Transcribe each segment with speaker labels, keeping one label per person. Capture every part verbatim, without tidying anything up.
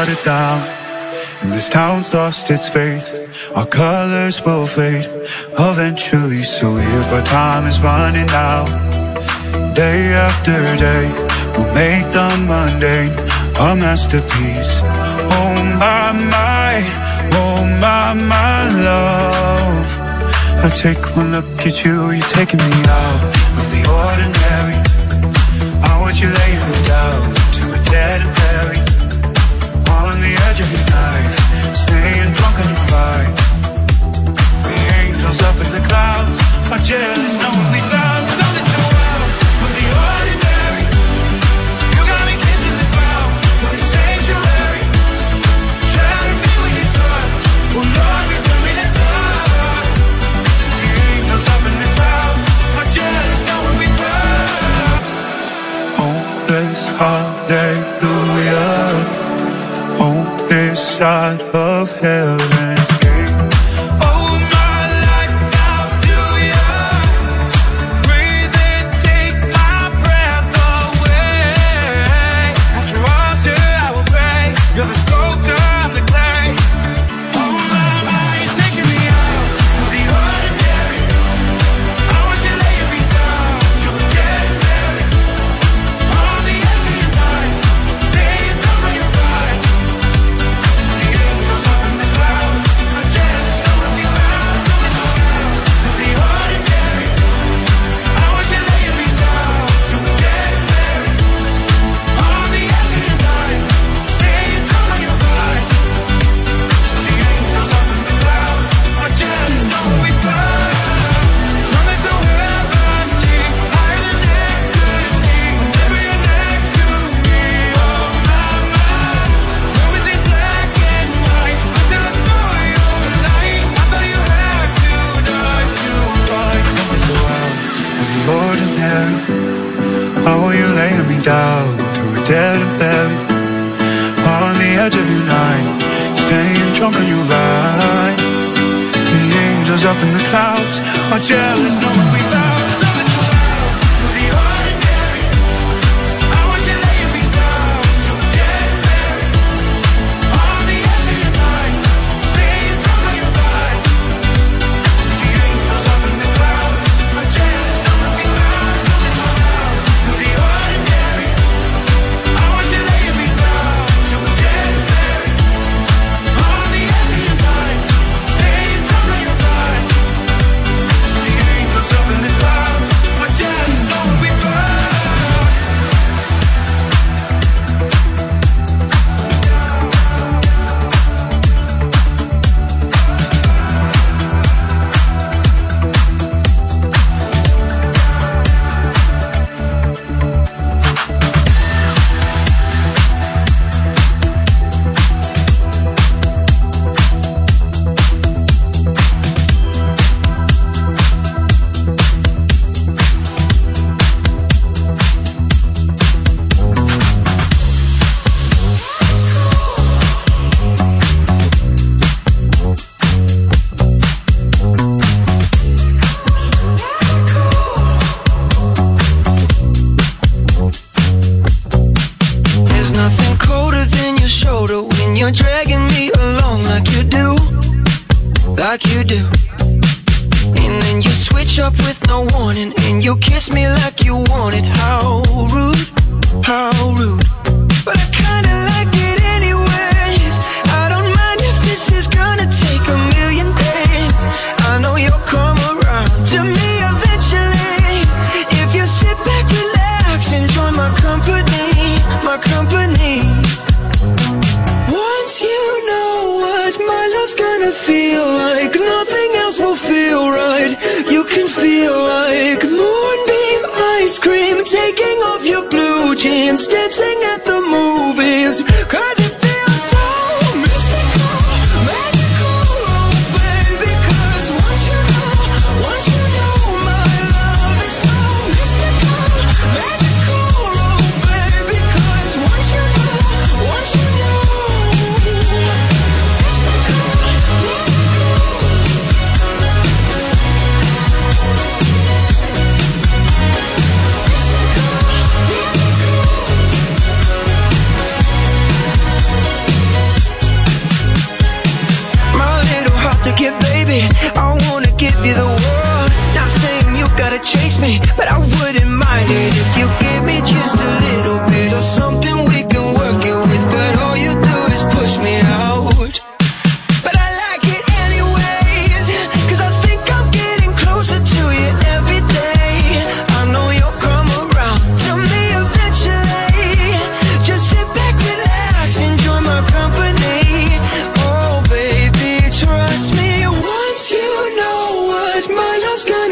Speaker 1: shut it down, and this town's lost its faith. Our colors will fade eventually, so if our time is running out, day after day, we'll make the mundane a masterpiece. Oh my, my, oh my, my love, I take one look at you, you're taking me out of the ordinary. I want you laying me down to a dead and buried, on the edge of your knife, staying drunk on your ride. The angels up in the clouds are jealous knowing we found something so wild with the ordinary. You got me kissing the ground with a sanctuary. Shatter me with your touch, oh Lord, return me to touch. The angels up in the clouds are jealous knowing we found. Hopeless hallelujah, on this side of heaven's gate. Oh, my life, how do ya? Breathe in, take my breath away. At your altar I will pray. You're the sculptor, I'm the clay. Oh my, my, you're taking me out of the ordinary. I want you laying me down to a dead and buried, on the edge of your night, staying drunk on your ride. The angels up in the clouds are jealous knowing we found something so wild with the ordinary. I want you laying me down to a dead and buried, on the edge of your night, staying drunk on your ride. The angels up in the clouds are jealous knowing we found something so heavenly, higher than ecstasy. Never you're next to me, oh my, my. Always in black and white until I saw your light. I thought you had to die to find something so wild with the ordinary. How are you laying me down to a dead and buried, on the edge of your night, staying drunk on your ride. The angels up in the clouds are jealous knowing we found something so wild with the ordinary. I want you laying me down to a dead and buried, on the edge of your night, staying drunk on your ride. The angels up in the clouds are jealous knowing we found something so wild with the ordinary. I want you laying me down to a dead and buried, on the edge of your night, staying drunk on your ride. The angels up in the clouds are jealous knowing we found. There's nothing colder than your shoulder when you're dragging me along like you do, like you do. And then you switch up with no warning, and you kiss me like you want it. How rude, how rude. But I kinda like it anyways. I don't mind if this is gonna take a million days. I know you'll come around to me eventually. If you sit back, relax, enjoy my company, my company. Once you know what my love's gonna feel like, nothing else will feel right. You can feel like moonbeam ice cream, taking off your blue jeans, dancing at the movies.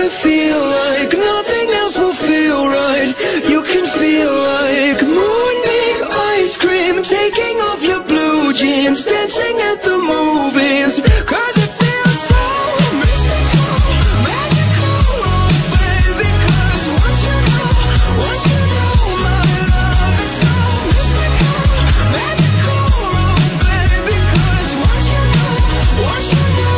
Speaker 2: it feel like nothing else will feel right? You can feel like moonbeam ice cream, taking off your blue jeans, dancing at the movies. Cause it feels so mystical, magical, oh baby. Cause once you know, once you know my love is so mystical, magical, oh baby. Cause once you know, once you know.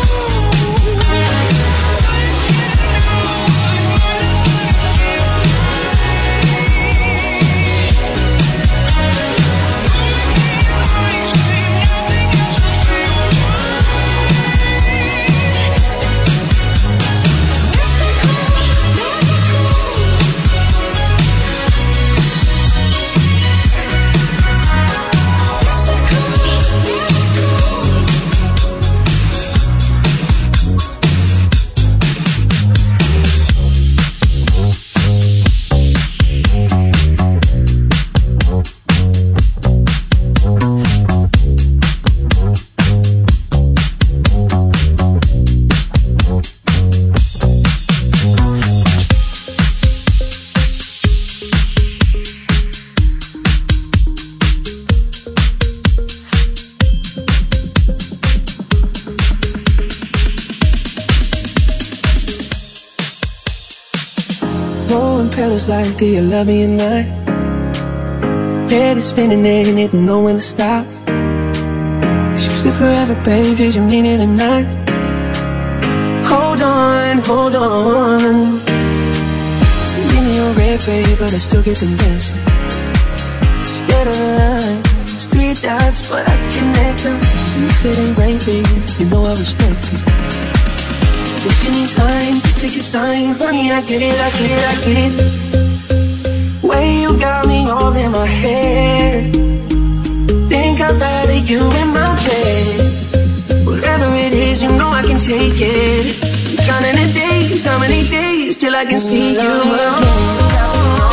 Speaker 2: Like, do you love me or not? Head is spinning and you didn't know when to stop. Cause you said forever, babe, did you mean it or not? Hold on, hold on. Give me your red, babe, but I still get the message. Instead of a line, it's three dots, but I connect them. You fitting great, baby, you know I respect it. If you need time, just take your time. Honey, I get it, I get it, I get it. Way you got me all in my head. Think I'd rather you in my bed. Whatever it is, you know I can take it. Counting the days, how many days till I can see you again.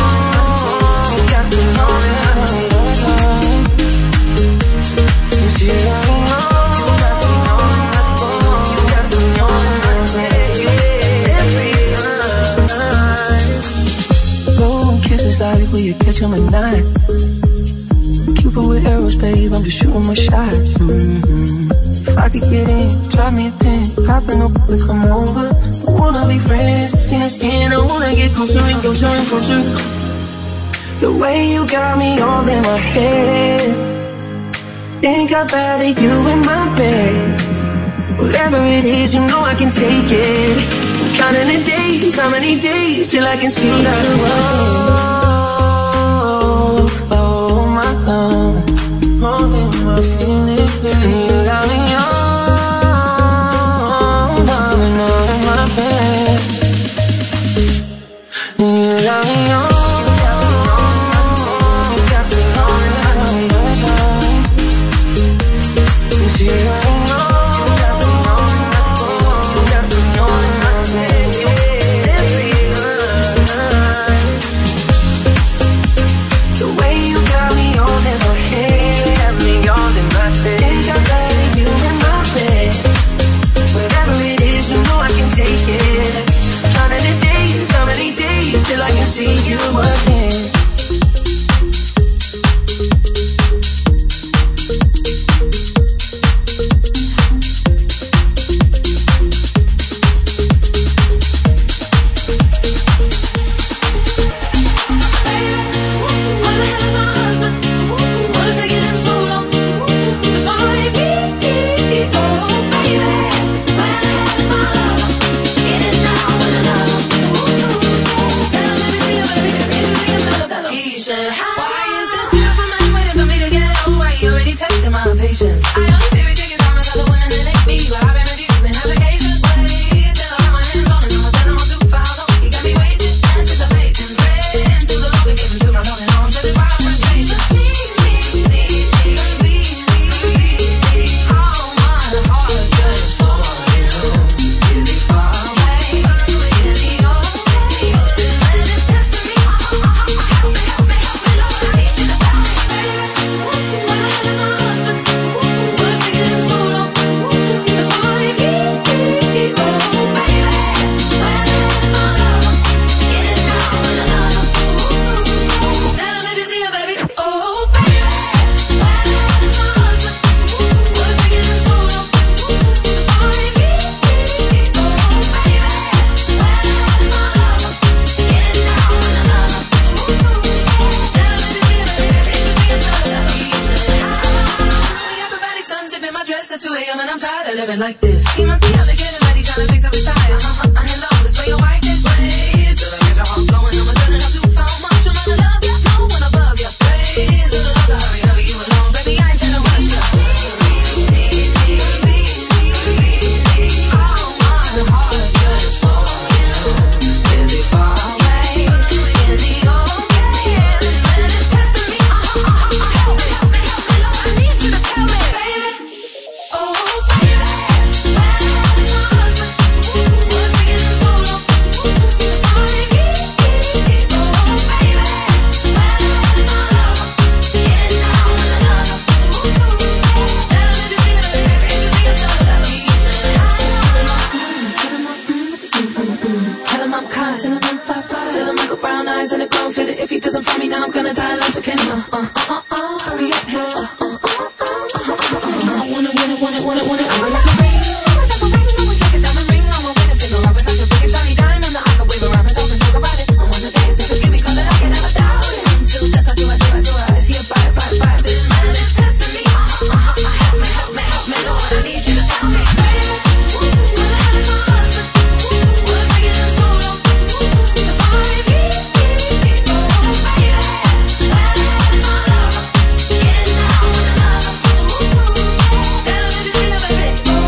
Speaker 2: Like will you catch him at night? Cupid with arrows, babe, I'm just shooting my shot. Mm-hmm. If I could get in, drop me a pin, popping up and come over. I wanna be friends, skin to skin, I wanna get closer and closer and closer. The way you got me all in my head. Think I'd rather you in my bed. Whatever it is, you know I can take it. Counting the days, how many days till I can see you again. Oh my love, holding my feelings, baby. You got me on, loving all in my bed. You got me on. You living like this. He must be out there getting ready, trying to fix up his tire. Uh-huh, uh, hello, this way your wife is way. Till I get your heart going, I'ma turn it up too far. Much I'm gonna love you, no one above you. Pray to the Lord to hurry, hurry you along, baby. I ain't telling what you love. All my heart just for you. Is he far away? Is he okay? This man is testing me. Uh-huh, uh-huh, help me, help me, help me, Lord. I need you to tell me, baby. Oh, baby, where's my husband? Was he in so long? Sorry, oh, baby, where's my lover? Getting down with another. Tell him if you see him, baby, if you see him, tell him he should. Tell him I'm kind, tell him I'm five five. Tell him I got brown eyes and a grown fit. If he doesn't find me now, I'm gonna die like a Kenny. Uh, uh, uh, uh, hurry up, hey. Uh, uh, uh, uh, uh, uh, I wanna, wanna, wanna, wanna, wanna. I would like a ring, I would like a ring, I would like a diamond ring. I'm a wedding finger, I would like a big and shiny diamond that I can wave around and talk and talk about it. I wanna dance and forgive me, 'cause I can never doubt it. Until death, I do, I do, I do. I see a bye, bye, bye. This man is testing me. Uh, uh, uh, uh, help me, help me, help me, Lord. I need you to tell me, baby. Where the hell is my husband? Was he in so long? If I be, oh, baby, where the hell is my lover? Getting down with another. Tell him if you see him, baby. Oh,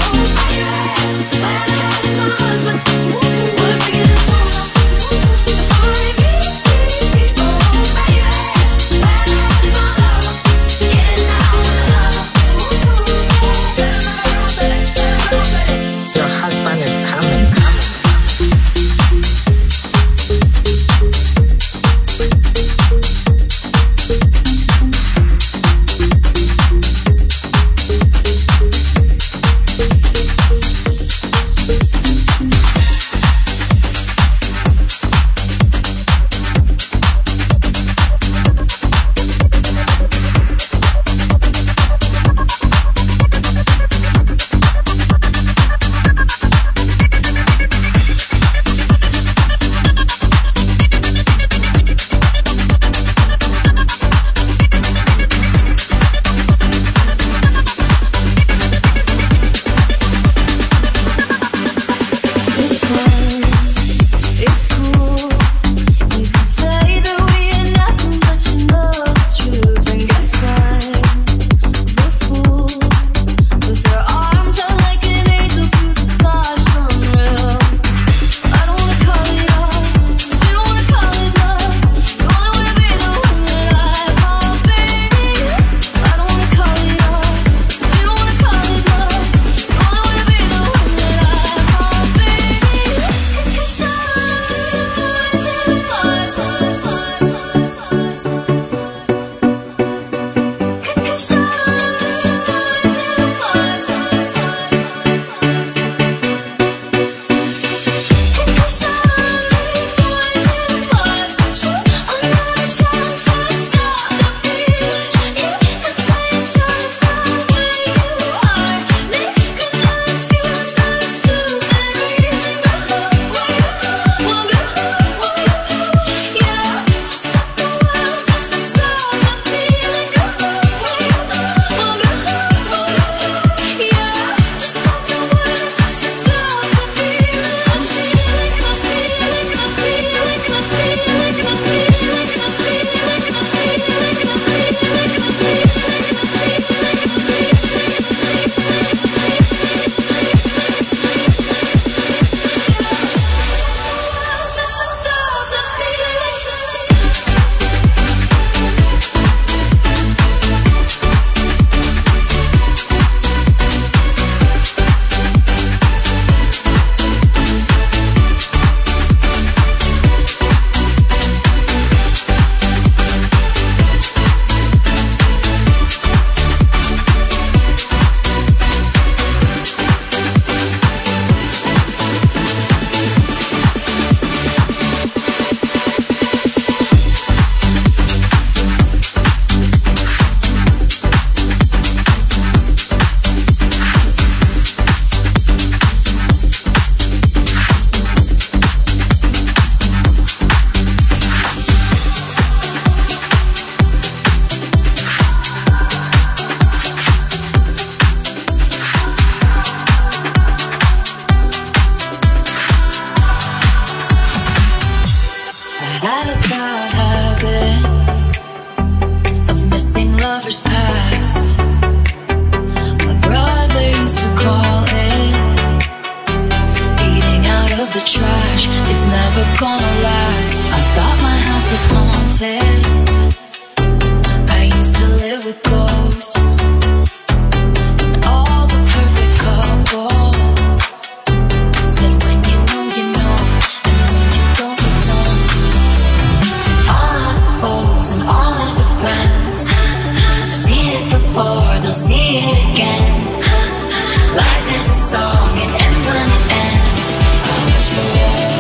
Speaker 3: haunted of missing lovers past. My brother used to call it eating out of the trash. It's never gonna last. I thought my house was haunted. I used to live with ghosts and all the perfect couples said when you know you know, and when you don't you don't. All of the foes and all of the friends, seen it before, they'll see it again. Life is a song, it ends when it ends. I was wrong.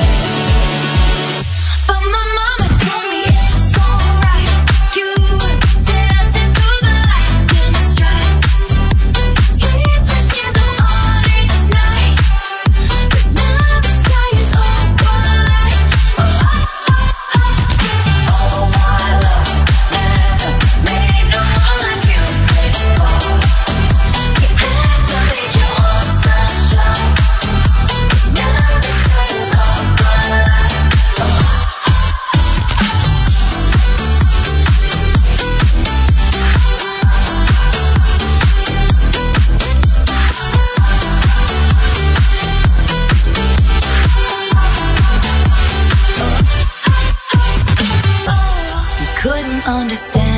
Speaker 3: But my mama told me it's alright. You were dancing through the lightning strikes, sleepless in the morning's night. But now the sky is all white. Oh, oh, oh, oh. Oh, my love never made no one like you before. You had to make your own sunshine. Now the sky is all white. Oh, oh. You couldn't understand